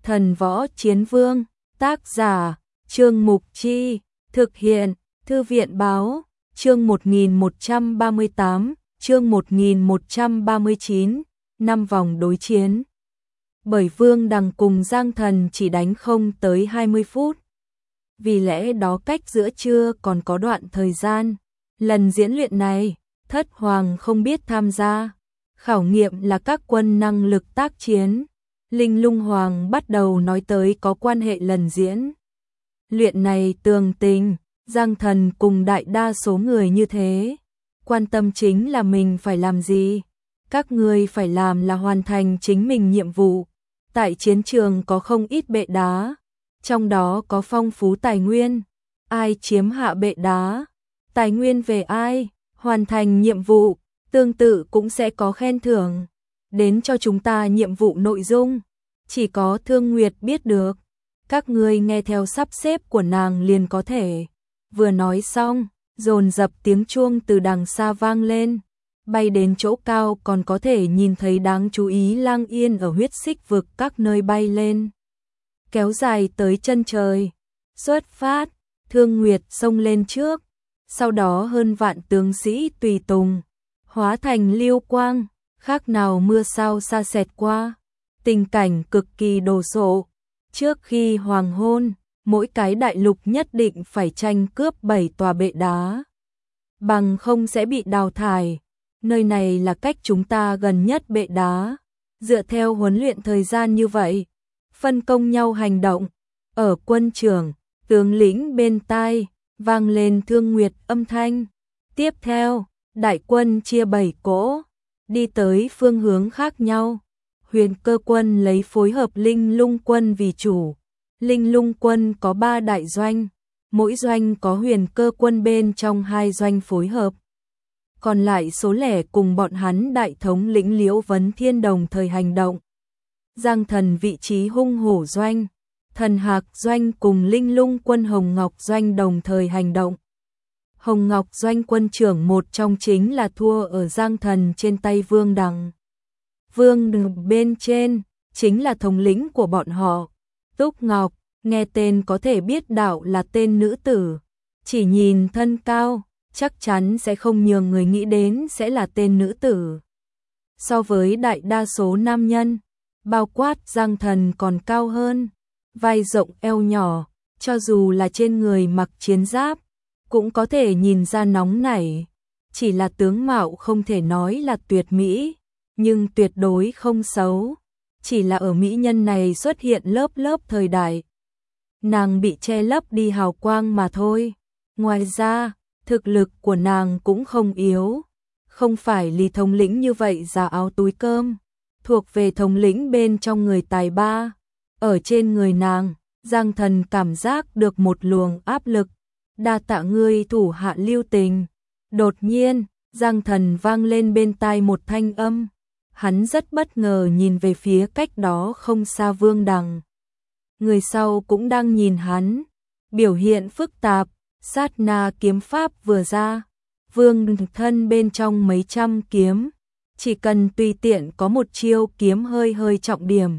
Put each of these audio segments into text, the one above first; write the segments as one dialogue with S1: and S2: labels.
S1: Thần Võ Chiến Vương, tác giả, Trương Mục Chi, thực hiện, Thư viện Báo, chương 1138, chương 1139, 5 vòng đối chiến. Bởi Vương Đằng cùng Giang Thần chỉ đánh không tới 20 phút. Vì lẽ đó cách giữa trưa còn có đoạn thời gian. Lần diễn luyện này, Thất Hoàng không biết tham gia. Khảo nghiệm là các quân năng lực tác chiến. Linh Lung Hoàng bắt đầu nói tới có quan hệ lần diễn luyện này tường tình, Giang Thần cùng đại đa số người như thế. Quan tâm chính là mình phải làm gì. Các người phải làm là hoàn thành chính mình nhiệm vụ. Tại chiến trường có không ít bệ đá, trong đó có phong phú tài nguyên. Ai chiếm hạ bệ đá, tài nguyên về ai, hoàn thành nhiệm vụ, tương tự cũng sẽ có khen thưởng. Đến cho chúng ta nhiệm vụ nội dung, chỉ có Thương Nguyệt biết được. Các ngươi nghe theo sắp xếp của nàng liền có thể. Vừa nói xong, dồn dập tiếng chuông từ đằng xa vang lên. Bay đến chỗ cao còn có thể nhìn thấy đáng chú ý Lang Yên ở huyết xích vực các nơi bay lên. Kéo dài tới chân trời. Xuất phát, Thương Nguyệt xông lên trước. Sau đó hơn vạn tướng sĩ tùy tùng, hóa thành lưu quang, khác nào mưa sao xa xẹt qua. Tình cảnh cực kỳ đồ sộ. Trước khi hoàng hôn, mỗi cái đại lục nhất định phải tranh cướp 7 tòa bệ đá. Bằng không sẽ bị đào thải. Nơi này là cách chúng ta gần nhất bệ đá. Dựa theo huấn luyện thời gian như vậy, phân công nhau hành động. Ở quân trưởng, tướng lĩnh bên tai, vang lên Thương Nguyệt âm thanh. Tiếp theo, đại quân chia 7 cỗ, đi tới phương hướng khác nhau. Huyền Cơ quân lấy phối hợp Linh Lung quân vì chủ. Linh Lung quân có 3 đại doanh, mỗi doanh có Huyền Cơ quân bên trong 2 doanh phối hợp. Còn lại số lẻ cùng bọn hắn đại thống lĩnh Liễu Vấn Thiên đồng thời hành động. Giang Thần vị trí hung hổ doanh, Thần Hạc doanh cùng Linh Lung quân Hồng Ngọc doanh đồng thời hành động. Hồng Ngọc doanh quân trưởng một trong chính là thua ở Giang Thần trên tay Vương Đằng. Vương Đằng bên trên chính là thống lĩnh của bọn họ. Túc Ngọc, nghe tên có thể biết đạo là tên nữ tử. Chỉ nhìn thân cao, chắc chắn sẽ không nhường người nghĩ đến sẽ là tên nữ tử. So với đại đa số nam nhân, bao quát Giang Thần còn cao hơn. Vai rộng eo nhỏ, cho dù là trên người mặc chiến giáp, cũng có thể nhìn ra nóng nảy. Chỉ là tướng mạo không thể nói là tuyệt mỹ, nhưng tuyệt đối không xấu. Chỉ là ở mỹ nhân này xuất hiện lớp lớp thời đại. Nàng bị che lấp đi hào quang mà thôi. Ngoài ra, thực lực của nàng cũng không yếu. Không phải Lý thống lĩnh như vậy già áo túi cơm. Thuộc về thống lĩnh bên trong người tài ba. Ở trên người nàng, Giang Thần cảm giác được một luồng áp lực. Đa tạ ngươi thủ hạ lưu tình. Đột nhiên, Giang Thần vang lên bên tai một thanh âm. Hắn rất bất ngờ nhìn về phía cách đó không xa Vương Đằng. Người sau cũng đang nhìn hắn. Biểu hiện phức tạp, sát na kiếm pháp vừa ra. Vương thân bên trong mấy trăm kiếm. Chỉ cần tùy tiện có một chiêu kiếm hơi hơi trọng điểm,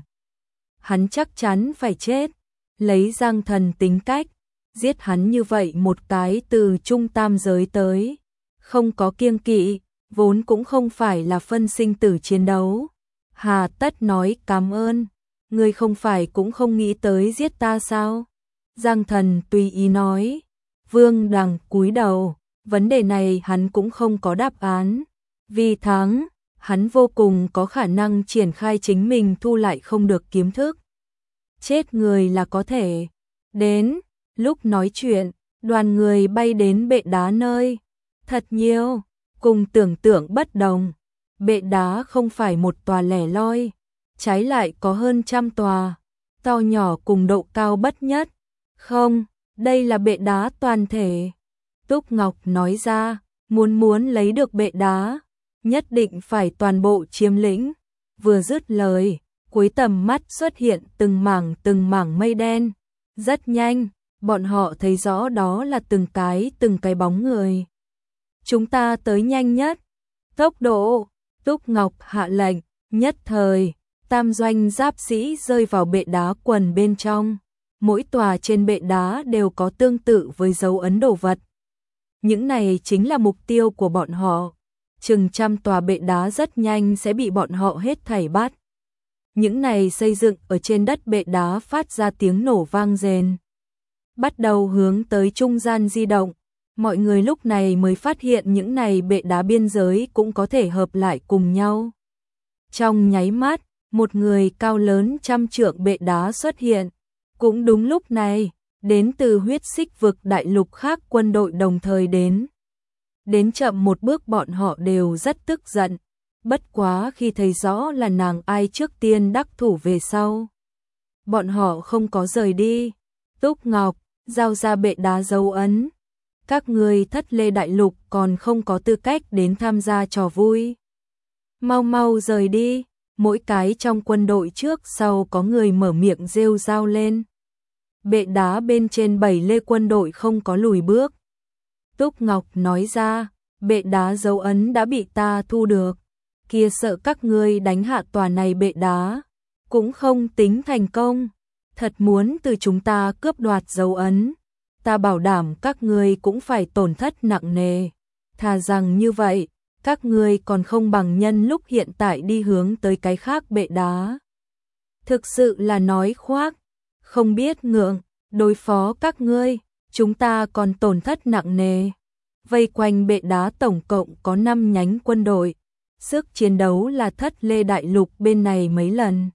S1: hắn chắc chắn phải chết. Lấy Giang Thần tính cách, giết hắn như vậy một cái từ trung tam giới tới, không có kiêng kỵ, vốn cũng không phải là phân sinh tử chiến đấu. Hà tất nói cảm ơn, ngươi không phải cũng không nghĩ tới giết ta sao? Giang Thần tùy ý nói. Vương Đằng cúi đầu, vấn đề này hắn cũng không có đáp án. Vì thắng, hắn vô cùng có khả năng triển khai chính mình thu lại không được kiếm thức. Chết người là có thể. Đến, lúc nói chuyện, đoàn người bay đến bệ đá nơi. Thật nhiều, cùng tưởng tượng bất đồng. Bệ đá không phải một tòa lẻ loi, trái lại có hơn 100 tòa, to nhỏ cùng độ cao bất nhất. Không, đây là bệ đá toàn thể. Túc Ngọc nói ra, muốn lấy được bệ đá, nhất định phải toàn bộ chiếm lĩnh. Vừa dứt lời, cuối tầm mắt xuất hiện từng mảng mây đen. Rất nhanh, bọn họ thấy rõ đó là từng cái bóng người. Chúng ta tới nhanh nhất. Tốc độ, Túc Ngọc hạ lệnh, nhất thời, tam doanh giáp sĩ rơi vào bệ đá quần bên trong. Mỗi tòa trên bệ đá đều có tương tự với dấu ấn đồ vật. Những này chính là mục tiêu của bọn họ. Chừng trăm tòa bệ đá rất nhanh sẽ bị bọn họ hết thảy bắt. Những này xây dựng ở trên đất bệ đá phát ra tiếng nổ vang rền. Bắt đầu hướng tới trung gian di động. Mọi người lúc này mới phát hiện những này bệ đá biên giới cũng có thể hợp lại cùng nhau. Trong nháy mắt, một người cao lớn trăm trượng bệ đá xuất hiện. Cũng đúng lúc này, đến từ huyết xích vực đại lục khác quân đội đồng thời đến. Đến chậm một bước bọn họ đều rất tức giận. Bất quá khi thấy rõ là nàng ai trước tiên đắc thủ về sau. Bọn họ không có rời đi. Túc Ngọc, giao ra bệ đá dấu ấn. Các người Thất Lê đại lục còn không có tư cách đến tham gia trò vui. Mau mau rời đi. Mỗi cái trong quân đội trước sau có người mở miệng rêu rao lên. Bệ đá bên trên 7 lê quân đội không có lùi bước. Túc Ngọc nói ra, bệ đá dấu ấn đã bị ta thu được. Kia sợ các ngươi đánh hạ tòa này bệ đá, cũng không tính thành công. Thật muốn từ chúng ta cướp đoạt dấu ấn, ta bảo đảm các ngươi cũng phải tổn thất nặng nề. Thà rằng như vậy, các ngươi còn không bằng nhân lúc hiện tại đi hướng tới cái khác bệ đá. Thực sự là nói khoác, không biết ngượng, đối phó các ngươi, chúng ta còn tổn thất nặng nề. Vây quanh bệ đá tổng cộng có 5 nhánh quân đội, sức chiến đấu là Thất Lê đại lục bên này mấy lần.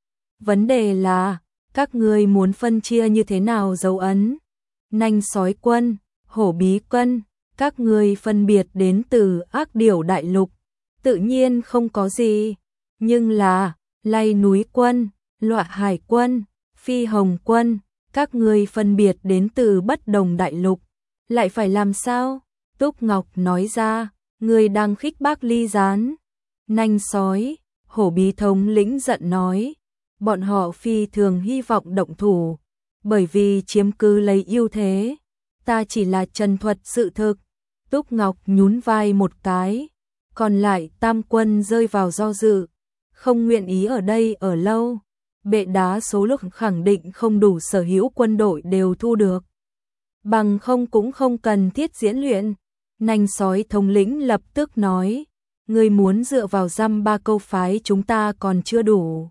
S1: Vấn đề là, các ngươi muốn phân chia như thế nào dấu ấn? Nanh sói quân, hổ bí quân, các ngươi phân biệt đến từ Ác Điểu đại lục, tự nhiên không có gì, nhưng là Lay núi quân, Loạ Hải quân, Phi Hồng quân, các ngươi phân biệt đến từ bất đồng đại lục, lại phải làm sao? Túc Ngọc nói ra, người đang khích bác Ly Gián. Nanh sói, hổ bí thống lĩnh giận nói, bọn họ phi thường hy vọng động thủ, bởi vì chiếm cứ lấy ưu thế, ta chỉ là trần thuật sự thực. Túc Ngọc nhún vai một cái, còn lại tam quân rơi vào do dự, không nguyện ý ở đây ở lâu. Bệ đá số lượng khẳng định không đủ sở hữu quân đội đều thu được. Bằng không cũng không cần thiết diễn luyện. Nanh sói thống lĩnh lập tức nói, ngươi muốn dựa vào dăm ba câu phái chúng ta còn chưa đủ.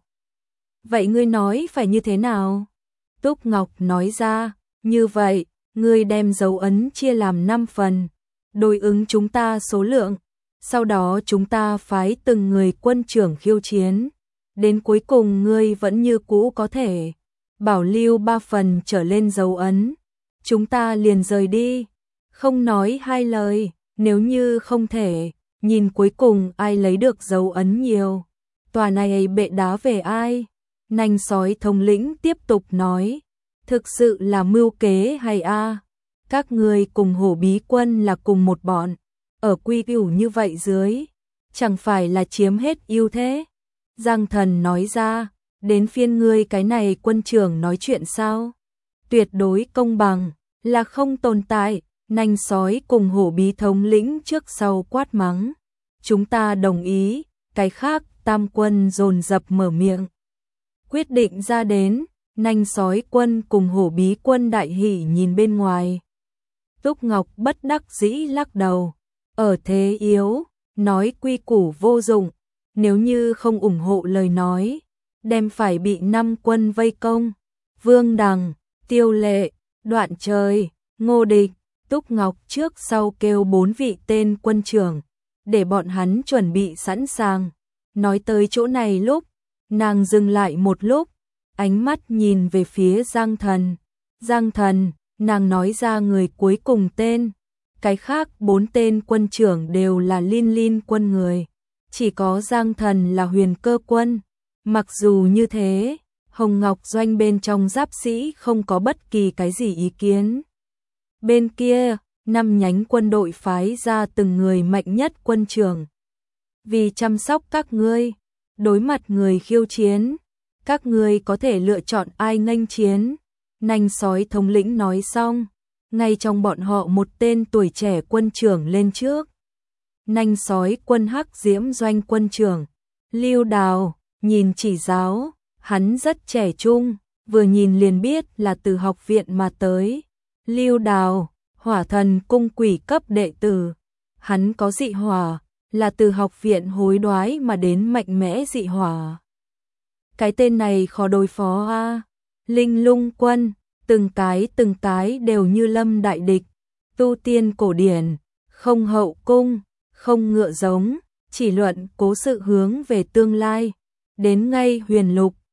S1: Vậy ngươi nói phải như thế nào? Túc Ngọc nói ra, như vậy, ngươi đem dấu ấn chia làm 5 phần, đối ứng chúng ta số lượng, sau đó chúng ta phái từng người quân trưởng khiêu chiến. Đến cuối cùng ngươi vẫn như cũ có thể bảo lưu 3 phần trở lên dấu ấn. Chúng ta liền rời đi, không nói hai lời, nếu như không thể, nhìn cuối cùng ai lấy được dấu ấn nhiều. Tòa này bệ đá về ai? Nanh sói thống lĩnh tiếp tục nói, thực sự là mưu kế hay a? Các ngươi cùng hổ bí quân là cùng một bọn, ở quy củ như vậy dưới, chẳng phải là chiếm hết ưu thế? Giang Thần nói ra, đến phiên ngươi cái này quân trưởng nói chuyện sao? Tuyệt đối công bằng, là không tồn tại. Nanh sói cùng hổ bí thống lĩnh trước sau quát mắng. Chúng ta đồng ý, cái khác tam quân dồn dập mở miệng. Quyết định ra đến, nanh sói quân cùng hổ bí quân đại hỉ nhìn bên ngoài. Túc Ngọc bất đắc dĩ lắc đầu, ở thế yếu, nói quy củ vô dụng, nếu như không ủng hộ lời nói, đem phải bị 5 quân vây công. Vương Đằng, Tiêu Lệ, Đoạn Trời, Ngô Địch, Túc Ngọc trước sau kêu 4 vị tên quân trưởng, để bọn hắn chuẩn bị sẵn sàng. Nói tới chỗ này lúc, nàng dừng lại một lúc, ánh mắt nhìn về phía Giang Thần. Giang Thần, nàng nói ra người cuối cùng tên, cái khác 4 tên quân trưởng đều là Linh quân người, chỉ có Giang Thần là Huyền Cơ quân. Mặc dù như thế, Hồng Ngọc Doanh bên trong giáp sĩ không có bất kỳ cái gì ý kiến. Bên kia, 5 nhánh quân đội phái ra từng người mạnh nhất quân trưởng. Vì chăm sóc các ngươi, đối mặt người khiêu chiến, các ngươi có thể lựa chọn ai nghênh chiến. Nanh sói thống lĩnh nói xong, ngay trong bọn họ một tên tuổi trẻ quân trưởng lên trước. Nanh sói quân Hắc Diễm Doanh quân trưởng, Lưu Đào, nhìn chỉ giáo, hắn rất trẻ trung, vừa nhìn liền biết là từ học viện mà tới. Lưu Đào, Hỏa Thần cung quỷ cấp đệ tử, hắn có dị hỏa, là từ học viện hối đoái mà đến mạnh mẽ dị hỏa. Cái tên này khó đối phó a. Linh Lung quân, từng cái đều như lâm đại địch, tu tiên cổ điển, không hậu cung, không ngựa giống, chỉ luận cố sự hướng về tương lai. Đến ngay huyền lục,